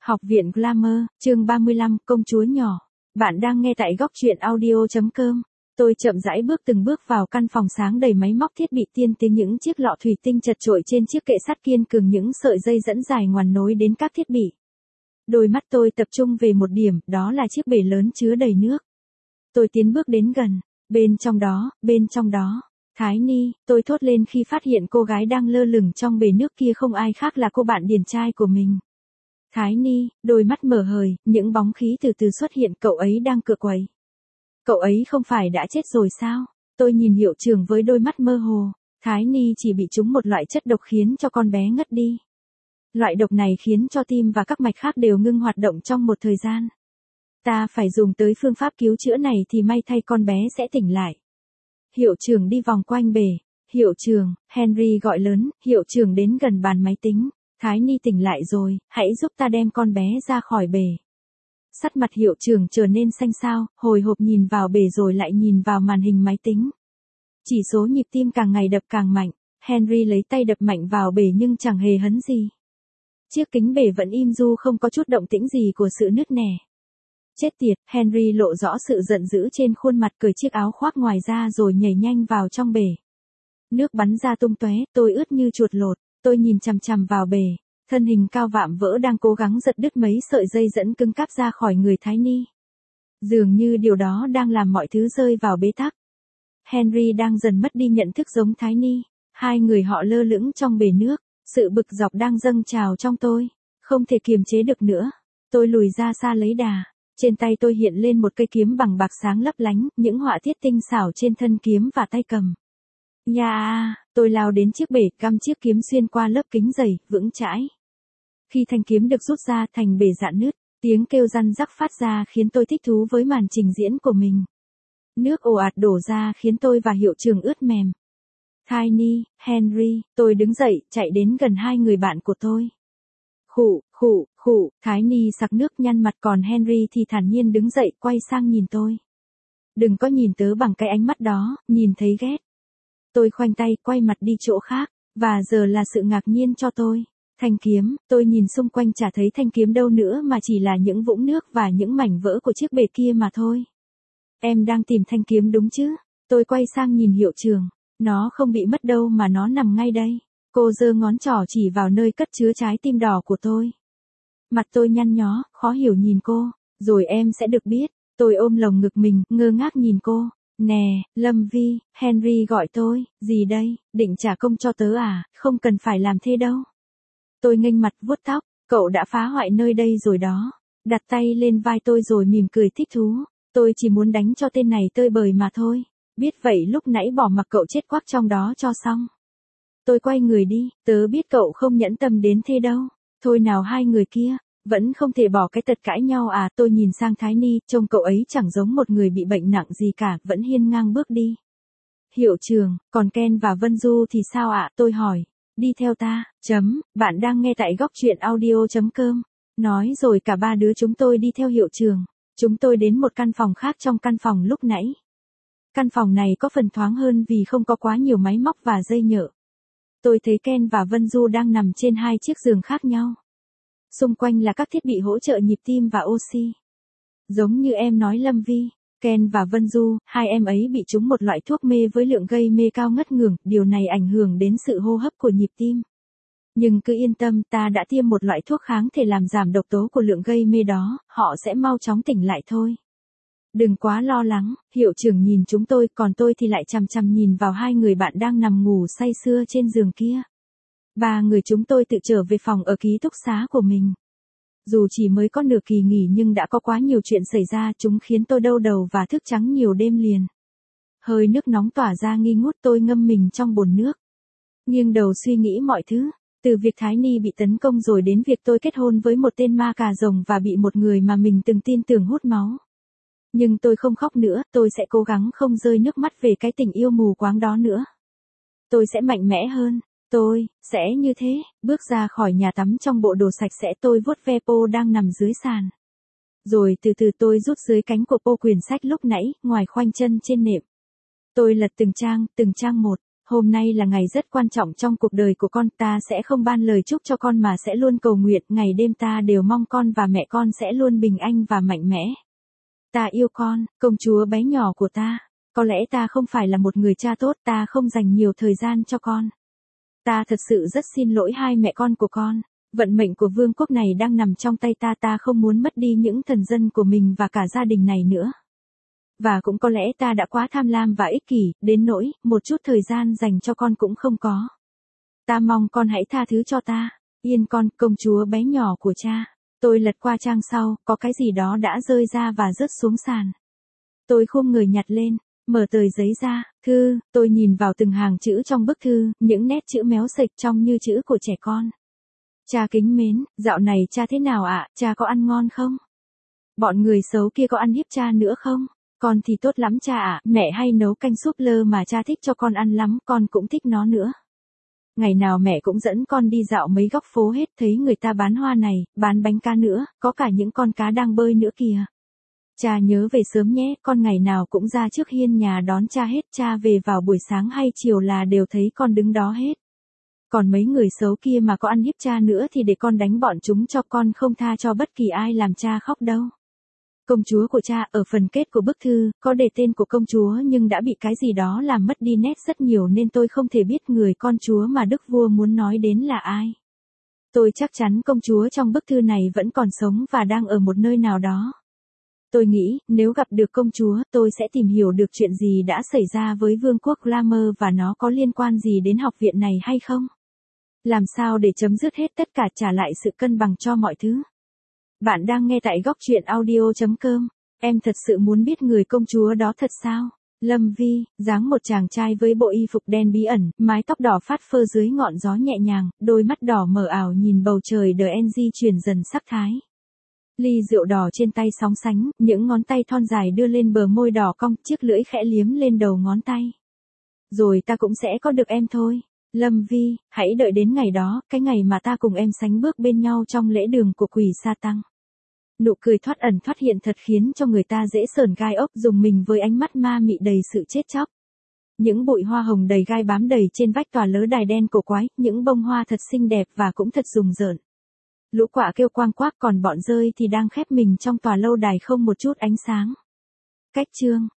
Học viện Glamour, chương 35, công chúa nhỏ. Bạn đang nghe tại góc truyện audio.com. Tôi chậm rãi bước từng bước vào căn phòng sáng đầy máy móc thiết bị tiên tiến, những chiếc lọ thủy tinh chật chội trên chiếc kệ sắt kiên cường, những sợi dây dẫn dài ngoằn nối đến các thiết bị. Đôi mắt tôi tập trung về một điểm, đó là chiếc bể lớn chứa đầy nước. Tôi tiến bước đến gần, bên trong đó. Thái Ni, tôi thốt lên khi phát hiện cô gái đang lơ lửng trong bể nước kia không ai khác là cô bạn điển trai của mình. Thái Ni, đôi mắt mở hời, những bóng khí từ từ xuất hiện, cậu ấy đang cựa quậy. Cậu ấy không phải đã chết rồi sao? Tôi nhìn hiệu trưởng với đôi mắt mơ hồ. Thái Ni chỉ bị trúng một loại chất độc khiến cho con bé ngất đi. Loại độc này khiến cho tim và các mạch khác đều ngưng hoạt động trong một thời gian. Ta phải dùng tới phương pháp cứu chữa này thì may thay con bé sẽ tỉnh lại. Hiệu trưởng đi vòng quanh bể. Hiệu trưởng, Henry gọi lớn, hiệu trưởng đến gần bàn máy tính. Thái Ni tỉnh lại rồi, hãy giúp ta đem con bé ra khỏi bể. Sắc mặt hiệu trưởng trở nên xanh xao, hồi hộp nhìn vào bể rồi lại nhìn vào màn hình máy tính. Chỉ số nhịp tim càng ngày đập càng mạnh, Henry lấy tay đập mạnh vào bể nhưng chẳng hề hấn gì. Chiếc kính bể vẫn im du, không có chút động tĩnh gì của sự nứt nẻ. Chết tiệt, Henry lộ rõ sự giận dữ trên khuôn mặt, cởi chiếc áo khoác ngoài ra rồi nhảy nhanh vào trong bể. Nước bắn ra tung tóe, tôi ướt như chuột lột. Tôi nhìn chằm chằm vào bể, thân hình cao vạm vỡ đang cố gắng giật đứt mấy sợi dây dẫn cứng cáp ra khỏi người Thái Ni. Dường như điều đó đang làm mọi thứ rơi vào bế tắc. Henry đang dần mất đi nhận thức giống Thái Ni. Hai người họ lơ lửng trong bể nước, sự bực dọc đang dâng trào trong tôi, không thể kiềm chế được nữa. Tôi lùi ra xa lấy đà. Trên tay tôi hiện lên một cây kiếm bằng bạc sáng lấp lánh, những họa tiết tinh xảo trên thân kiếm và tay cầm. Tôi lao đến chiếc bể, cắm chiếc kiếm xuyên qua lớp kính dày, vững chãi. Khi thanh kiếm được rút ra, thành bể rạn nứt, tiếng kêu răn rắc phát ra khiến tôi thích thú với màn trình diễn của mình. Nước ồ ạt đổ ra khiến tôi và hiệu trưởng ướt mềm. Thái Ni, Henry, tôi đứng dậy, chạy đến gần hai người bạn của tôi. Khụ, Thái Ni sặc nước nhăn mặt, còn Henry thì thản nhiên đứng dậy, quay sang nhìn tôi. Đừng có nhìn tớ bằng cái ánh mắt đó, nhìn thấy ghét. Tôi khoanh tay, quay mặt đi chỗ khác, và giờ là sự ngạc nhiên cho tôi. Thanh kiếm, tôi nhìn xung quanh chả thấy thanh kiếm đâu nữa mà chỉ là những vũng nước và những mảnh vỡ của chiếc bể kia mà thôi. Em đang tìm thanh kiếm đúng chứ? Tôi quay sang nhìn hiệu trưởng. Nó không bị mất đâu mà nó nằm ngay đây. Cô giơ ngón trỏ chỉ vào nơi cất chứa trái tim đỏ của tôi. Mặt tôi nhăn nhó, khó hiểu nhìn cô. Rồi em sẽ được biết. Tôi ôm lồng ngực mình, ngơ ngác nhìn cô. Nè, Lâm Vi, Henry gọi tôi. Gì đây, định trả công cho tớ à? Không cần phải làm thế đâu. Tôi nghênh mặt vuốt tóc. Cậu đã phá hoại nơi đây rồi đó. Đặt tay lên vai tôi rồi mỉm cười thích thú. Tôi chỉ muốn đánh cho tên này tơi bời mà thôi. Biết vậy lúc nãy bỏ mặc cậu chết quắc trong đó cho xong. Tôi quay người đi, tớ biết cậu không nhẫn tâm đến thế đâu. Thôi nào, hai người kia, vẫn không thể bỏ cái tật cãi nhau à? Tôi nhìn sang Thái Ni, trông cậu ấy chẳng giống một người bị bệnh nặng gì cả, vẫn hiên ngang bước đi. Hiệu trưởng, còn Ken và Vân Du thì sao ạ? Tôi hỏi. Đi theo ta, bạn đang nghe tại góc truyện audio.com. Nói rồi cả ba đứa chúng tôi đi theo hiệu trưởng. Chúng tôi đến một căn phòng khác trong căn phòng lúc nãy. Căn phòng này có phần thoáng hơn vì không có quá nhiều máy móc và dây nhợ. Tôi thấy Ken và Vân Du đang nằm trên hai chiếc giường khác nhau. Xung quanh là các thiết bị hỗ trợ nhịp tim và oxy. Giống như em nói Lâm Vi, Ken và Vân Du, hai em ấy bị trúng một loại thuốc mê với lượng gây mê cao ngất ngưởng, điều này ảnh hưởng đến sự hô hấp của nhịp tim. Nhưng cứ yên tâm, ta đã tiêm một loại thuốc kháng thể làm giảm độc tố của lượng gây mê đó, họ sẽ mau chóng tỉnh lại thôi. Đừng quá lo lắng, hiệu trưởng nhìn chúng tôi, còn tôi thì lại chằm chằm nhìn vào hai người bạn đang nằm ngủ say sưa trên giường kia. Ba người chúng tôi tự trở về phòng ở ký túc xá của mình. Dù chỉ mới có nửa kỳ nghỉ nhưng đã có quá nhiều chuyện xảy ra, chúng khiến tôi đau đầu và thức trắng nhiều đêm liền. Hơi nước nóng tỏa ra nghi ngút, tôi ngâm mình trong bồn nước. Nghiêng đầu suy nghĩ mọi thứ, từ việc Thái Ni bị tấn công rồi đến việc tôi kết hôn với một tên ma cà rồng và bị một người mà mình từng tin tưởng hút máu. Nhưng tôi không khóc nữa, tôi sẽ cố gắng không rơi nước mắt về cái tình yêu mù quáng đó nữa. Tôi sẽ mạnh mẽ hơn, tôi sẽ như thế, bước ra khỏi nhà tắm trong bộ đồ sạch sẽ. Tôi vuốt ve Po đang nằm dưới sàn. Rồi từ từ tôi rút dưới cánh của Po quyển sách lúc nãy, ngoài khoanh chân trên nệm. Tôi lật từng trang một. hôm nay là ngày rất quan trọng trong cuộc đời của con, ta sẽ không ban lời chúc cho con mà sẽ luôn cầu nguyện, ngày đêm ta đều mong con và mẹ con sẽ luôn bình an và mạnh mẽ. Ta yêu con, công chúa bé nhỏ của ta. Có lẽ ta không phải là một người cha tốt, ta không dành nhiều thời gian cho con. Ta thật sự rất xin lỗi hai mẹ con của con. Vận mệnh của vương quốc này đang nằm trong tay ta, ta không muốn mất đi những thần dân của mình và cả gia đình này nữa. Và cũng có lẽ ta đã quá tham lam và ích kỷ, đến nỗi, một chút thời gian dành cho con cũng không có. Ta mong con hãy tha thứ cho ta. Yên con, công chúa bé nhỏ của cha. Tôi lật qua trang sau, có cái gì đó đã rơi ra và rớt xuống sàn. Tôi khum người nhặt lên, mở tờ giấy ra, thư, tôi nhìn vào từng hàng chữ trong bức thư, những nét chữ méo sệch trông như chữ của trẻ con. Cha kính mến, dạo này cha thế nào ạ, cha có ăn ngon không? Bọn người xấu kia có ăn hiếp cha nữa không? Con thì tốt lắm cha ạ, mẹ hay nấu canh súp lơ mà cha thích cho con ăn lắm, con cũng thích nó nữa. Ngày nào mẹ cũng dẫn con đi dạo mấy góc phố hết, thấy người ta bán hoa này, bán bánh cá nữa, có cả những con cá đang bơi nữa kìa. Cha nhớ về sớm nhé, con ngày nào cũng ra trước hiên nhà đón cha hết, cha về vào buổi sáng hay chiều là đều thấy con đứng đó hết. Còn mấy người xấu kia mà có ăn hiếp cha nữa thì để con đánh bọn chúng cho, con không tha cho bất kỳ ai làm cha khóc đâu. Công chúa của cha, ở phần kết của bức thư, có đề tên của công chúa nhưng đã bị cái gì đó làm mất đi nét rất nhiều nên tôi không thể biết người con chúa mà đức vua muốn nói đến là ai. Tôi chắc chắn công chúa trong bức thư này vẫn còn sống và đang ở một nơi nào đó. Tôi nghĩ, nếu gặp được công chúa, tôi sẽ tìm hiểu được chuyện gì đã xảy ra với vương quốc Glamour và nó có liên quan gì đến học viện này hay không. Làm sao để chấm dứt hết tất cả, trả lại sự cân bằng cho mọi thứ. Bạn đang nghe tại góc truyện audio.com. Em thật sự muốn biết người công chúa đó thật sao? Lâm Vi, dáng một chàng trai với bộ y phục đen bí ẩn, mái tóc đỏ phát phơ dưới ngọn gió nhẹ nhàng, đôi mắt đỏ mờ ảo nhìn bầu trời DNG chuyển dần sắc thái. Ly rượu đỏ trên tay sóng sánh, những ngón tay thon dài đưa lên bờ môi đỏ cong, chiếc lưỡi khẽ liếm lên đầu ngón tay. Rồi ta cũng sẽ có được em thôi. Lâm Vi, hãy đợi đến ngày đó, cái ngày mà ta cùng em sánh bước bên nhau trong lễ đường của quỷ sa tăng. Nụ cười thoát ẩn thoát hiện thật khiến cho người ta dễ sởn gai ốc, dùng mình với ánh mắt ma mị đầy sự chết chóc. Những bụi hoa hồng đầy gai bám đầy trên vách tòa lớ đài đen cổ quái, những bông hoa thật xinh đẹp và cũng thật rùng rợn. Lũ quạ kêu quang quác, còn bọn dơi thì đang khép mình trong tòa lâu đài không một chút ánh sáng. Cách chương